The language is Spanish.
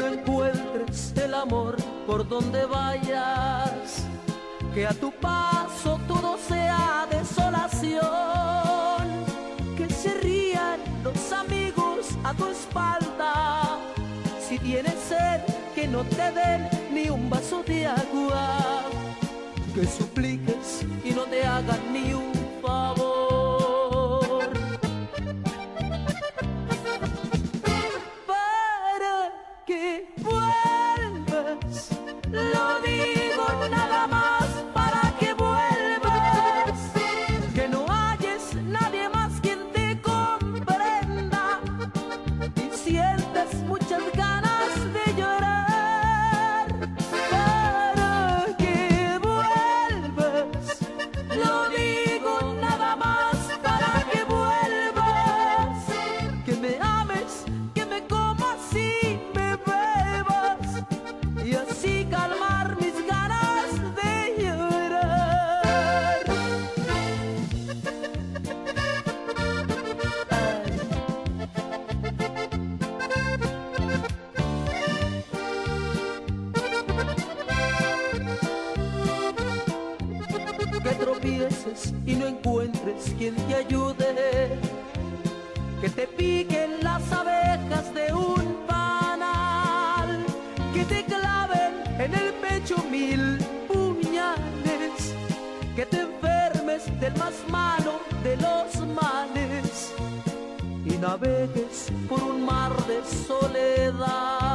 no encuentres el amor por donde vayas, que a tu paso todo sea desolación, que se rían los amigos a tu espalda, si tienes sed que no te den ni un vaso de agua, que supliques y no te hagan ni un favor. Para que vuelvas, lo digo nada más, para que vuelvas, que no halles nadie más quien te comprenda y sientas muchas ganas de llorar. Para que vuelvas, lo digo nada más, para que vuelvas, que me ames, que me comas y me bebas, y así calmar mis ganas de llorar. Que tropieces y no encuentres quien te ayude, que te piquen las abejas de un panal, que te claven en el pecho 1000 puñales, que te enfermes del más malo de los males y navegues por un mar de soledad.